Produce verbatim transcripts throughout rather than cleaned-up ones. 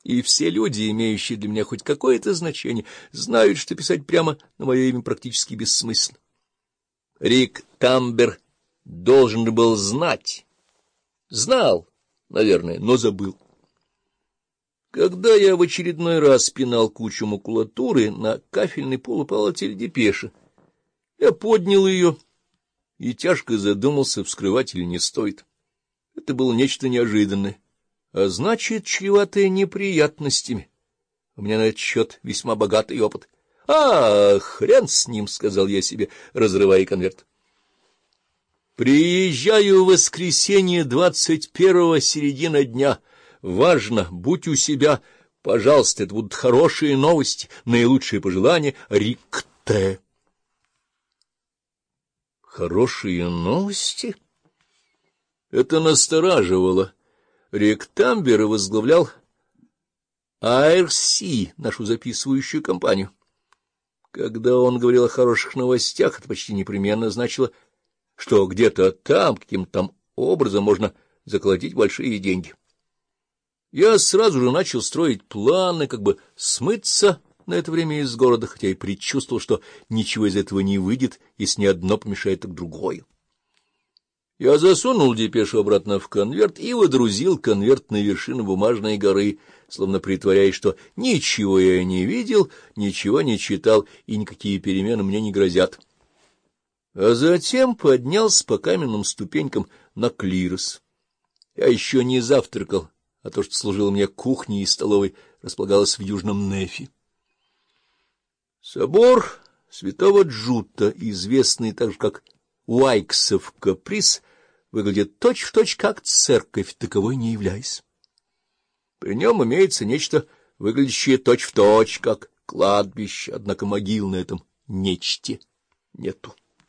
и все люди, имеющие для меня хоть какое-то значение, знают, что писать прямо на мое имя практически бессмысленно. Рик Тамбер должен был знать. Знал, наверное, но забыл. Когда я в очередной раз пинал кучу макулатуры, на кафельный пол упала теледепеша. Я поднял ее и тяжко задумался, вскрывать или не стоит. Это было нечто неожиданное, а значит, чреватое неприятностями. У меня на этот счет весьма богатый опыт. — А, хрен с ним, — сказал я себе, разрывая конверт. — Приезжаю в воскресенье двадцать первого, середина дня. Важно, будь у себя. Пожалуйста, это будут хорошие новости, наилучшие пожелания. Рик Т. Хорошие новости? Это настораживало. Рик Тамбер возглавлял эй ар си, нашу записывающую компанию. Когда он говорил о хороших новостях, это почти непременно значило, что где-то там, каким-то там образом можно заколотить большие деньги. Я сразу же начал строить планы, как бы смыться на это время из города, хотя и предчувствовал, что ничего из этого не выйдет, если ни одно помешает так другое. Я засунул депешу обратно в конверт и водрузил конверт на вершину бумажной горы, словно притворяясь, что ничего я не видел, ничего не читал, и никакие перемены мне не грозят. А затем поднялся по каменным ступенькам на клирос. Я еще не завтракал, а то, что служило мне кухней и столовой, располагалось в Южном Нефе. Собор святого Джута, известный также как Уайксов каприз, выглядит точь-в-точь как церковь, таковой не являясь. При нем имеется нечто, выглядящее точь-в-точь как кладбище, однако могил на этом нечте нету.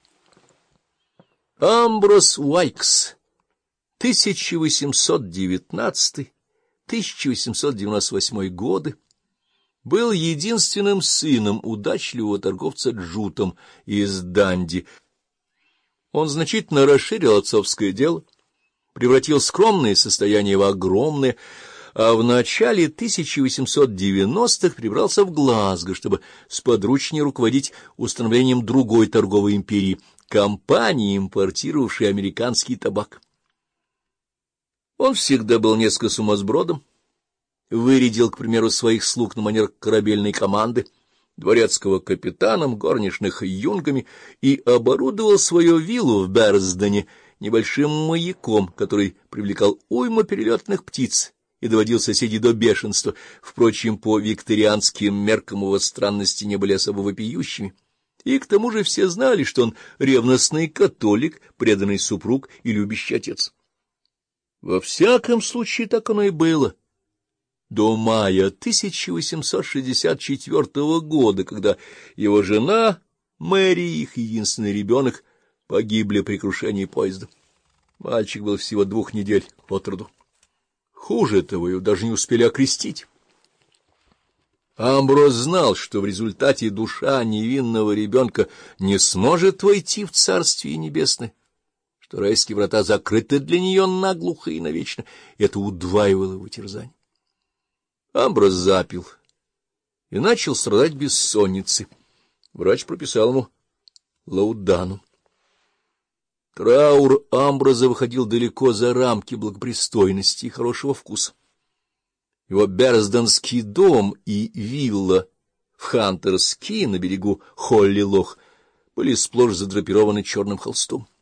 Амброс Уайкс, тысяча восемьсот девятнадцатый — тысяча восемьсот девяносто восьмой годы, был единственным сыном удачливого торговца джутом из Данди. Он значительно расширил отцовское дело, превратил скромное состояние в огромное, а в начале тысяча восемьсот девяностых прибрался в Глазго, чтобы сподручнее руководить установлением другой торговой империи — компании, импортировавшей американский табак. Он всегда был несколько сумасбродом, вырядил, к примеру, своих слуг на манер корабельной команды, дворецкого капитаном, горничных юнгами, и оборудовал свою виллу в Берздене небольшим маяком, который привлекал уйму перелетных птиц и доводил соседей до бешенства. Впрочем, по викторианским меркам его странности не были особо вопиющими. И к тому же все знали, что он ревностный католик, преданный супруг и любящий отец. Во всяком случае, так оно и было. До мая тысяча восемьсот шестьдесят четвёртого года, когда его жена, Мэри и их единственный ребенок погибли при крушении поезда. Мальчик был всего двух недель от роду. Хуже того, его даже не успели окрестить. Амброс знал, что в результате душа невинного ребенка не сможет войти в Царствие Небесное, что райские врата закрыты для нее наглухо и навечно. Это удваивало его терзание. Амброс запил и начал страдать бессонницей. Врач прописал ему лаудану. Траур Амброза выходил далеко за рамки благопристойности и хорошего вкуса. Его берзденский дом и вилла в Хантерс-Ки на берегу Холли-Лох были сплошь задрапированы черным холстом.